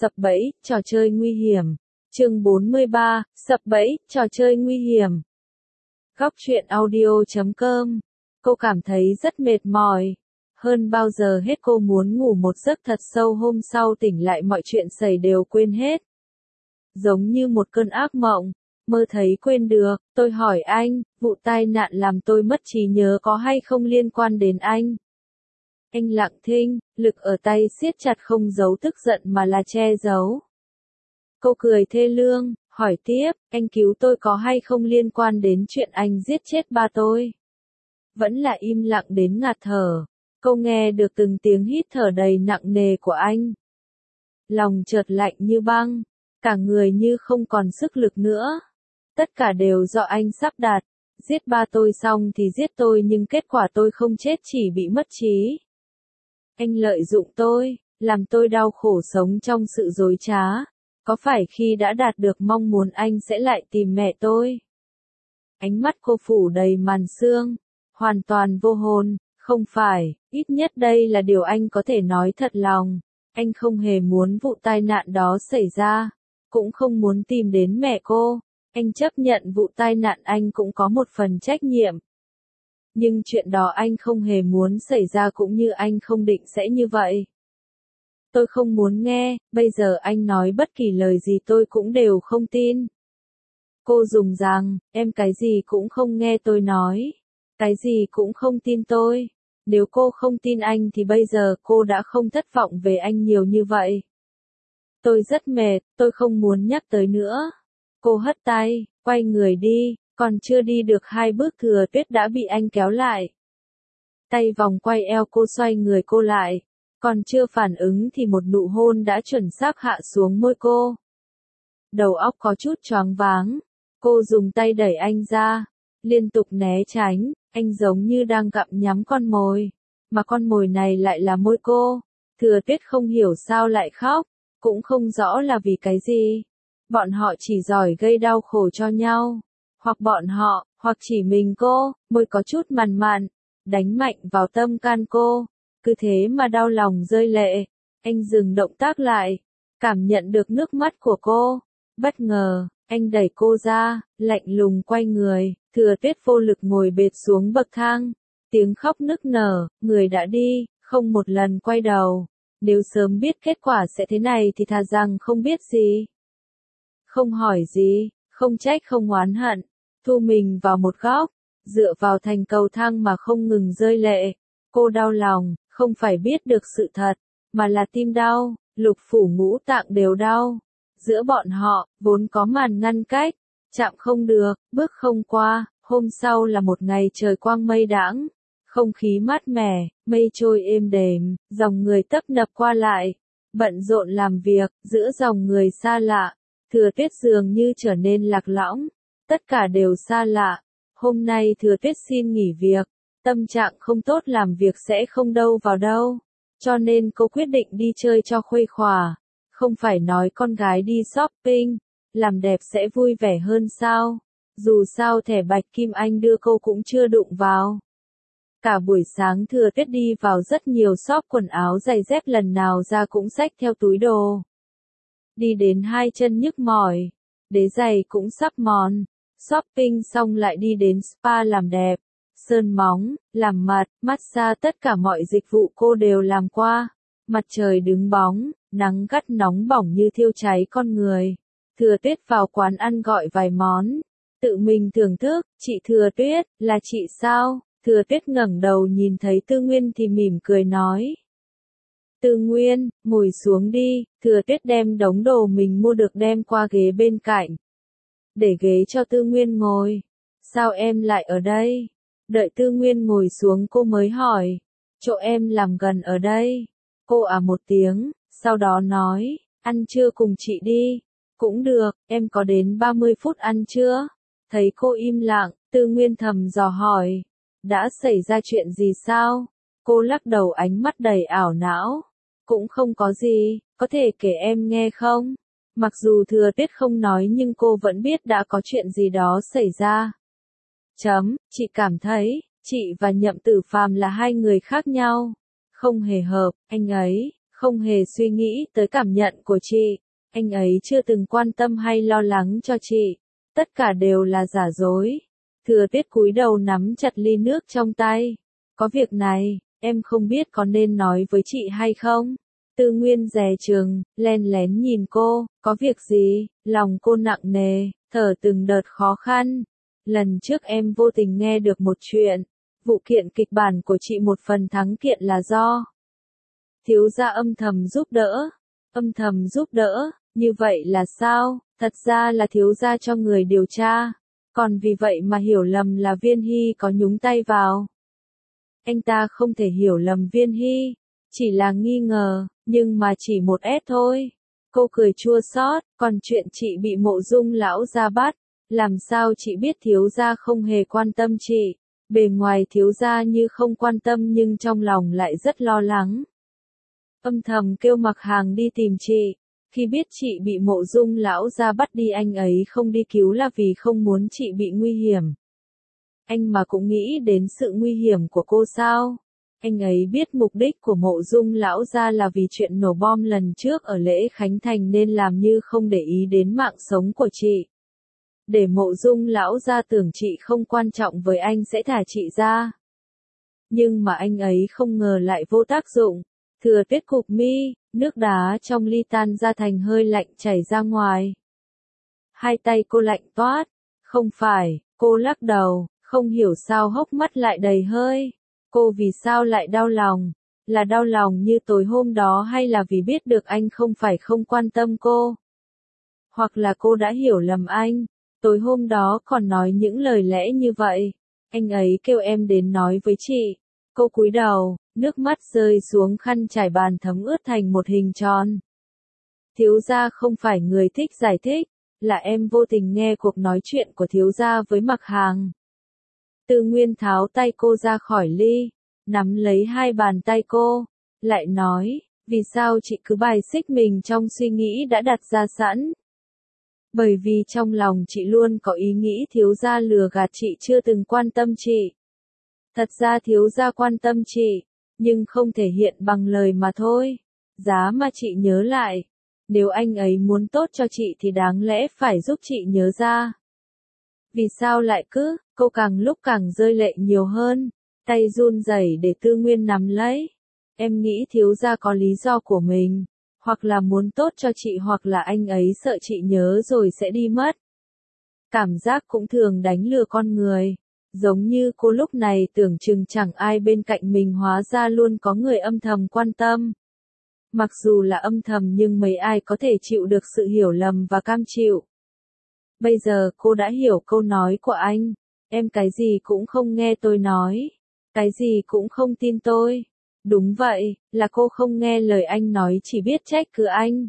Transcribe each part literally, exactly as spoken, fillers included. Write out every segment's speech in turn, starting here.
Sập bẫy, trò chơi nguy hiểm. Chương bốn mươi ba, sập bẫy, trò chơi nguy hiểm. Góc truyện audio chấm com. Cô cảm thấy rất mệt mỏi. Hơn bao giờ hết cô muốn ngủ một giấc thật sâu, hôm sau tỉnh lại mọi chuyện xảy đều quên hết. Giống như một cơn ác mộng, mơ thấy quên được. Tôi hỏi anh, vụ tai nạn làm tôi mất trí nhớ có hay không liên quan đến anh? Anh lặng thinh, lực ở tay siết chặt, không giấu tức giận mà là che giấu. Cô cười thê lương, hỏi tiếp, anh cứu tôi có hay không liên quan đến chuyện anh giết chết ba tôi? Vẫn là im lặng đến ngạt thở. Cô nghe được từng tiếng hít thở đầy nặng nề của anh. Lòng chợt lạnh như băng, cả người như không còn sức lực nữa. Tất cả đều do anh sắp đặt. Giết ba tôi xong thì giết tôi, nhưng kết quả tôi không chết, chỉ bị mất trí. Anh lợi dụng tôi, làm tôi đau khổ sống trong sự dối trá. Có phải khi đã đạt được mong muốn anh sẽ lại tìm mẹ tôi? Ánh mắt cô phủ đầy màn sương, hoàn toàn vô hồn. Không phải, ít nhất đây là điều anh có thể nói thật lòng. Anh không hề muốn vụ tai nạn đó xảy ra, cũng không muốn tìm đến mẹ cô. Anh chấp nhận vụ tai nạn, anh cũng có một phần trách nhiệm. Nhưng chuyện đó anh không hề muốn xảy ra, cũng như anh không định sẽ như vậy. Tôi không muốn nghe, bây giờ anh nói bất kỳ lời gì tôi cũng đều không tin. Cô dùng rằng, em cái gì cũng không nghe tôi nói. Cái gì cũng không tin tôi. Nếu cô không tin anh thì bây giờ cô đã không thất vọng về anh nhiều như vậy. Tôi rất mệt, tôi không muốn nhắc tới nữa. Cô hất tay, quay người đi, còn chưa đi được hai bước Thừa Tuyết đã bị anh kéo lại. Tay vòng quay eo cô, xoay người cô lại. Còn chưa phản ứng thì một nụ hôn đã chuẩn xác hạ xuống môi cô. Đầu óc có chút choáng váng. Cô dùng tay đẩy anh ra, liên tục né tránh. Anh giống như đang gặm nhắm con mồi, mà con mồi này lại là môi cô. Thừa Tuyết không hiểu sao lại khóc, cũng không rõ là vì cái gì. Bọn họ chỉ giỏi gây đau khổ cho nhau. Hoặc bọn họ, hoặc chỉ mình cô. Môi có chút mằn mặn, đánh mạnh vào tâm can cô. Cứ thế mà đau lòng rơi lệ. Anh dừng động tác lại, cảm nhận được nước mắt của cô. Bất ngờ, anh đẩy cô ra, lạnh lùng quay người. Thừa Tuyết vô lực ngồi bệt xuống bậc thang. Tiếng khóc nức nở, người đã đi, không một lần quay đầu. Nếu sớm biết kết quả sẽ thế này thì thà rằng không biết gì. Không hỏi gì, không trách, không oán hận. Thu mình vào một góc, dựa vào thành cầu thang mà không ngừng rơi lệ. Cô đau lòng, không phải biết được sự thật, mà là tim đau, lục phủ ngũ tạng đều đau. Giữa bọn họ, vốn có màn ngăn cách. Chạm không được, bước không qua. Hôm sau là một ngày trời quang mây đãng, không khí mát mẻ, mây trôi êm đềm, dòng người tấp nập qua lại, bận rộn làm việc, giữa dòng người xa lạ. Thừa Tuyết dường như trở nên lạc lõng, tất cả đều xa lạ. Hôm nay Thừa Tuyết xin nghỉ việc, tâm trạng không tốt, làm việc sẽ không đâu vào đâu, cho nên cô quyết định đi chơi cho khuây khỏa. Không phải nói con gái đi shopping, làm đẹp sẽ vui vẻ hơn sao? Dù sao thẻ bạch kim anh đưa cô cũng chưa đụng vào. Cả buổi sáng Thừa Tuyết đi vào rất nhiều shop quần áo giày dép, lần nào ra cũng xách theo túi đồ. Đi đến hai chân nhức mỏi, đế giày cũng sắp mòn. Shopping xong lại đi đến spa làm đẹp, sơn móng, làm mặt, massage, tất cả mọi dịch vụ cô đều làm qua. Mặt trời đứng bóng, nắng gắt nóng bỏng như thiêu cháy con người. Thừa Tuyết vào quán ăn gọi vài món, tự mình thưởng thức. Chị Thừa Tuyết, là chị sao? Thừa Tuyết ngẩng đầu nhìn thấy Tư Nguyên thì mỉm cười nói. Tư Nguyên, ngồi xuống đi. Thừa Tuyết đem đống đồ mình mua được đem qua ghế bên cạnh, để ghế cho Tư Nguyên ngồi. Sao em lại ở đây? Đợi Tư Nguyên ngồi xuống cô mới hỏi. Chỗ em làm gần ở đây. Cô à một tiếng, sau đó nói, ăn trưa cùng chị đi. Cũng được, em có đến ba mươi phút ăn chưa? Thấy cô im lặng, Tư Nguyên thầm dò hỏi. Đã xảy ra chuyện gì sao? Cô lắc đầu, ánh mắt đầy ảo não. Cũng không có gì, có thể kể em nghe không? Mặc dù Thừa Tuyết không nói nhưng cô vẫn biết đã có chuyện gì đó xảy ra. Chấm, chị cảm thấy, chị và Nhậm Tử Phàm là hai người khác nhau. Không hề hợp, anh ấy, không hề suy nghĩ tới cảm nhận của chị. Anh ấy chưa từng quan tâm hay lo lắng cho chị. Tất cả đều là giả dối. Thừa Tuyết cúi đầu nắm chặt ly nước trong tay. Có việc này, em không biết có nên nói với chị hay không? Tư Nguyên dè chừng, len lén nhìn cô, có việc gì? Lòng cô nặng nề, thở từng đợt khó khăn. Lần trước em vô tình nghe được một chuyện. Vụ kiện kịch bản của chị một phần thắng kiện là do thiếu gia âm thầm giúp đỡ. Âm thầm giúp đỡ, như vậy là sao? Thật ra là thiếu gia cho người điều tra. Còn vì vậy mà hiểu lầm là Viên Hy có nhúng tay vào. Anh ta không thể hiểu lầm Viên Hy, chỉ là nghi ngờ, nhưng mà chỉ một ét thôi. Cô cười chua xót, còn chuyện chị bị Mộ Dung lão gia bắt, làm sao chị biết thiếu gia không hề quan tâm chị. Bề ngoài thiếu gia như không quan tâm nhưng trong lòng lại rất lo lắng. Âm thầm kêu Mặc Hàng đi tìm chị. Khi biết chị bị Mộ Dung lão gia bắt đi anh ấy không đi cứu là vì không muốn chị bị nguy hiểm. Anh mà cũng nghĩ đến sự nguy hiểm của cô sao? Anh ấy biết mục đích của Mộ Dung lão gia là vì chuyện nổ bom lần trước ở lễ khánh thành nên làm như không để ý đến mạng sống của chị. Để Mộ Dung lão gia tưởng chị không quan trọng với anh sẽ thả chị ra. Nhưng mà anh ấy không ngờ lại vô tác dụng. Thừa Tuyết cụp mi, nước đá trong ly tan ra thành hơi lạnh chảy ra ngoài. Hai tay cô lạnh toát. Không phải, cô lắc đầu, không hiểu sao hốc mắt lại đầy hơi. Cô vì sao lại đau lòng? Là đau lòng như tối hôm đó hay là vì biết được anh không phải không quan tâm cô? Hoặc là cô đã hiểu lầm anh, tối hôm đó còn nói những lời lẽ như vậy. Anh ấy kêu em đến nói với chị. Cô cúi đầu, nước mắt rơi xuống khăn trải bàn thấm ướt thành một hình tròn. Thiếu gia không phải người thích giải thích, là em vô tình nghe cuộc nói chuyện của thiếu gia với Mặc Hàng. Tư Nguyên tháo tay cô ra khỏi ly, nắm lấy hai bàn tay cô, lại nói, vì sao chị cứ bài xích mình trong suy nghĩ đã đặt ra sẵn? Bởi vì trong lòng chị luôn có ý nghĩ thiếu gia lừa gạt chị chưa từng quan tâm chị. Thật ra thiếu gia quan tâm chị, nhưng không thể hiện bằng lời mà thôi. Giá mà chị nhớ lại, nếu anh ấy muốn tốt cho chị thì đáng lẽ phải giúp chị nhớ ra. Vì sao lại cứ, cô càng lúc càng rơi lệ nhiều hơn, tay run rẩy để Tư Nguyên nắm lấy. Em nghĩ thiếu gia có lý do của mình, hoặc là muốn tốt cho chị hoặc là anh ấy sợ chị nhớ rồi sẽ đi mất. Cảm giác cũng thường đánh lừa con người. Giống như cô lúc này tưởng chừng chẳng ai bên cạnh mình hóa ra luôn có người âm thầm quan tâm. Mặc dù là âm thầm nhưng mấy ai có thể chịu được sự hiểu lầm và cam chịu. Bây giờ cô đã hiểu câu nói của anh. Em cái gì cũng không nghe tôi nói. Cái gì cũng không tin tôi. Đúng vậy, là cô không nghe lời anh nói chỉ biết trách cứ anh.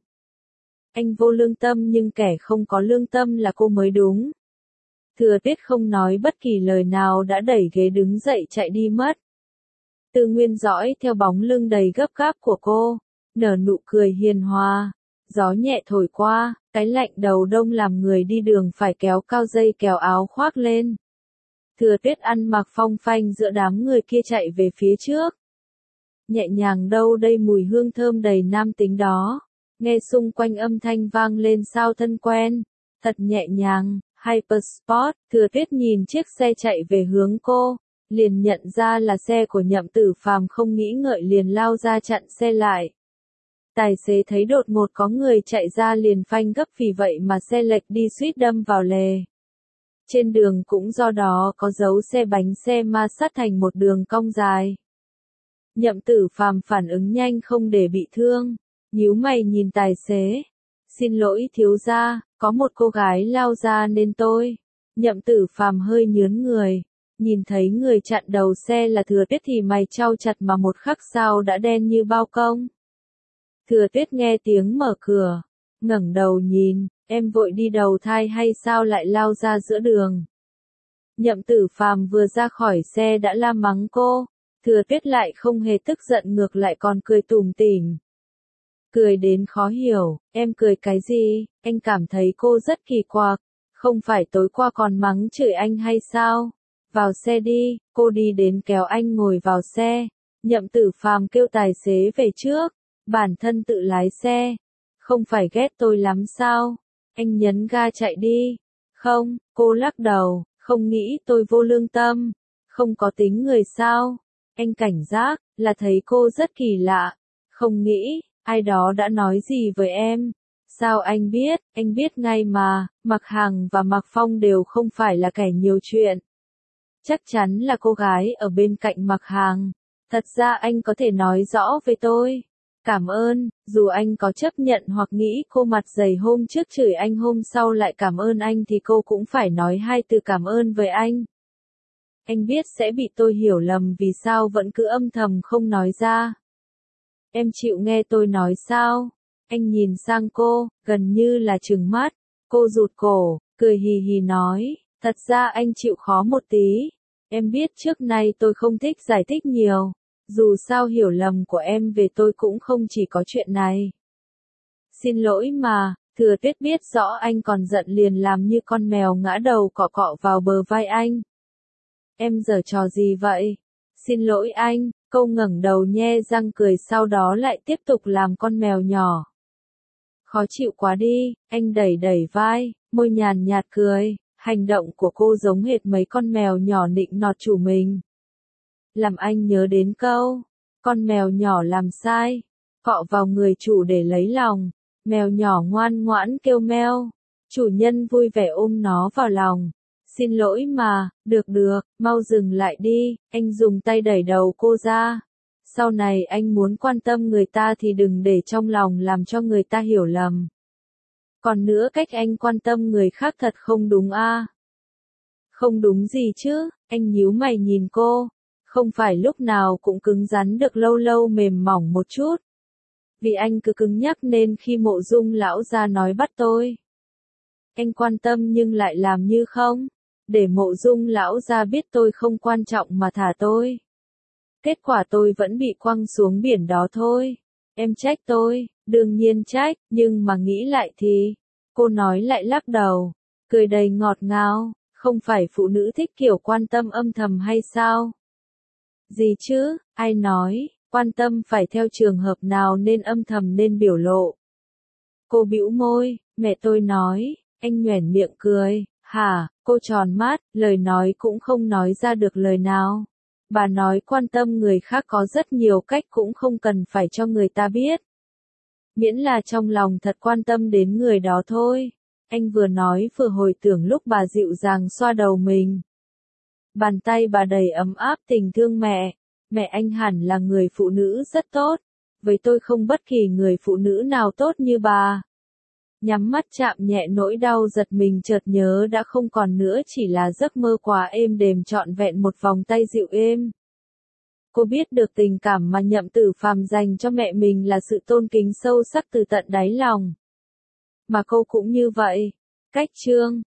Anh vô lương tâm nhưng kẻ không có lương tâm là cô mới đúng. Thừa Tuyết không nói bất kỳ lời nào đã đẩy ghế đứng dậy chạy đi mất. Tư Nguyên dõi theo bóng lưng đầy gấp gáp của cô, nở nụ cười hiền hòa. Gió nhẹ thổi qua, cái lạnh đầu đông làm người đi đường phải kéo cao dây kéo áo khoác lên. Thừa Tuyết ăn mặc phong phanh giữa đám người kia chạy về phía trước. Nhẹ nhàng đâu đây mùi hương thơm đầy nam tính đó. Nghe xung quanh âm thanh vang lên sao thân quen. Thật nhẹ nhàng, Hypersport. Thừa Tuyết nhìn chiếc xe chạy về hướng cô, liền nhận ra là xe của Nhậm Tử Phàm, không nghĩ ngợi liền lao ra chặn xe lại. Tài xế thấy đột ngột có người chạy ra liền phanh gấp, vì vậy mà xe lệch đi suýt đâm vào lề. Trên đường cũng do đó có dấu xe bánh xe ma sát thành một đường cong dài. Nhậm Tử Phàm phản ứng nhanh không để bị thương, nhíu mày nhìn tài xế. Xin lỗi thiếu gia, có một cô gái lao ra nên tôi. Nhậm Tử Phàm hơi nhướng người, nhìn thấy người chặn đầu xe là Thừa Tuyết thì mày chau chặt mà một khắc sau đã đen như bao công. Thừa Tuyết nghe tiếng mở cửa, ngẩng đầu nhìn, em vội đi đầu thai hay sao lại lao ra giữa đường? Nhậm Tử Phàm vừa ra khỏi xe đã la mắng cô, Thừa Tuyết lại không hề tức giận, ngược lại còn cười tủm tỉm. Cười đến khó hiểu, em cười cái gì? Anh cảm thấy cô rất kỳ quặc, không phải tối qua còn mắng chửi anh hay sao? Vào xe đi, cô đi đến kéo anh ngồi vào xe. Nhậm Tử Phàm kêu tài xế về trước, Bản thân tự lái xe. Không phải ghét tôi lắm sao? Anh nhấn ga chạy đi. Không, cô lắc đầu, không nghĩ tôi vô lương tâm. Không có tính người sao? Anh cảnh giác, là thấy cô rất kỳ lạ. Không nghĩ, ai đó đã nói gì với em. Sao anh biết, anh biết ngay mà, Mạc Hằng và Mạc Phong đều không phải là kẻ nhiều chuyện. Chắc chắn là cô gái ở bên cạnh Mạc Hằng. Thật ra anh có thể nói rõ với tôi. Cảm ơn, dù anh có chấp nhận hoặc nghĩ cô mặt dày hôm trước chửi anh hôm sau lại cảm ơn anh thì cô cũng phải nói hai từ cảm ơn với anh. Anh biết sẽ bị tôi hiểu lầm vì sao vẫn cứ âm thầm không nói ra. Em chịu nghe tôi nói sao? Anh nhìn sang cô, gần như là trừng mắt. Cô rụt cổ, cười hì hì nói, thật ra anh chịu khó một tí. Em biết trước nay tôi không thích giải thích nhiều. Dù sao hiểu lầm của em về tôi cũng không chỉ có chuyện này. Xin lỗi mà, Thừa Tuyết biết rõ anh còn giận liền làm như con mèo ngã đầu cọ cọ vào bờ vai anh. Em giở trò gì vậy? Xin lỗi anh, câu ngẩng đầu nhe răng cười sau đó lại tiếp tục làm con mèo nhỏ. Khó chịu quá đi, anh đẩy đẩy vai, môi nhàn nhạt cười, hành động của cô giống hệt mấy con mèo nhỏ nịnh nọt chủ mình. Làm anh nhớ đến câu, con mèo nhỏ làm sai, cọ vào người chủ để lấy lòng, mèo nhỏ ngoan ngoãn kêu meo, chủ nhân vui vẻ ôm nó vào lòng. Xin lỗi mà, được được, mau dừng lại đi, anh dùng tay đẩy đầu cô ra. Sau này anh muốn quan tâm người ta thì đừng để trong lòng làm cho người ta hiểu lầm. Còn nữa cách anh quan tâm người khác thật không đúng a. À? Không đúng gì chứ, anh nhíu mày nhìn cô. Không phải lúc nào cũng cứng rắn được, lâu lâu mềm mỏng một chút. Vì anh cứ cứng nhắc nên khi Mộ Dung lão gia nói bắt tôi. Anh quan tâm nhưng lại làm như không. Để Mộ Dung lão gia biết tôi không quan trọng mà thả tôi. Kết quả tôi vẫn bị quăng xuống biển đó thôi. Em trách tôi, đương nhiên trách, nhưng mà nghĩ lại thì. Cô nói lại lắc đầu, cười đầy ngọt ngào, không phải phụ nữ thích kiểu quan tâm âm thầm hay sao? Gì chứ, ai nói, quan tâm phải theo trường hợp nào nên âm thầm nên biểu lộ. Cô bĩu môi, mẹ tôi nói, anh nhoẻn miệng cười, hả, cô tròn mắt, lời nói cũng không nói ra được lời nào. Bà nói quan tâm người khác có rất nhiều cách cũng không cần phải cho người ta biết. Miễn là trong lòng thật quan tâm đến người đó thôi. Anh vừa nói vừa hồi tưởng lúc bà dịu dàng xoa đầu mình. Bàn tay bà đầy ấm áp tình thương mẹ. Mẹ anh hẳn là người phụ nữ rất tốt. Với tôi không bất kỳ người phụ nữ nào tốt như bà. Nhắm mắt chạm nhẹ nỗi đau giật mình chợt nhớ đã không còn nữa, chỉ là giấc mơ quá êm đềm trọn vẹn một vòng tay dịu êm. Cô biết được tình cảm mà Nhậm Tử Phàm dành cho mẹ mình là sự tôn kính sâu sắc từ tận đáy lòng. Mà cô cũng như vậy. Cách chương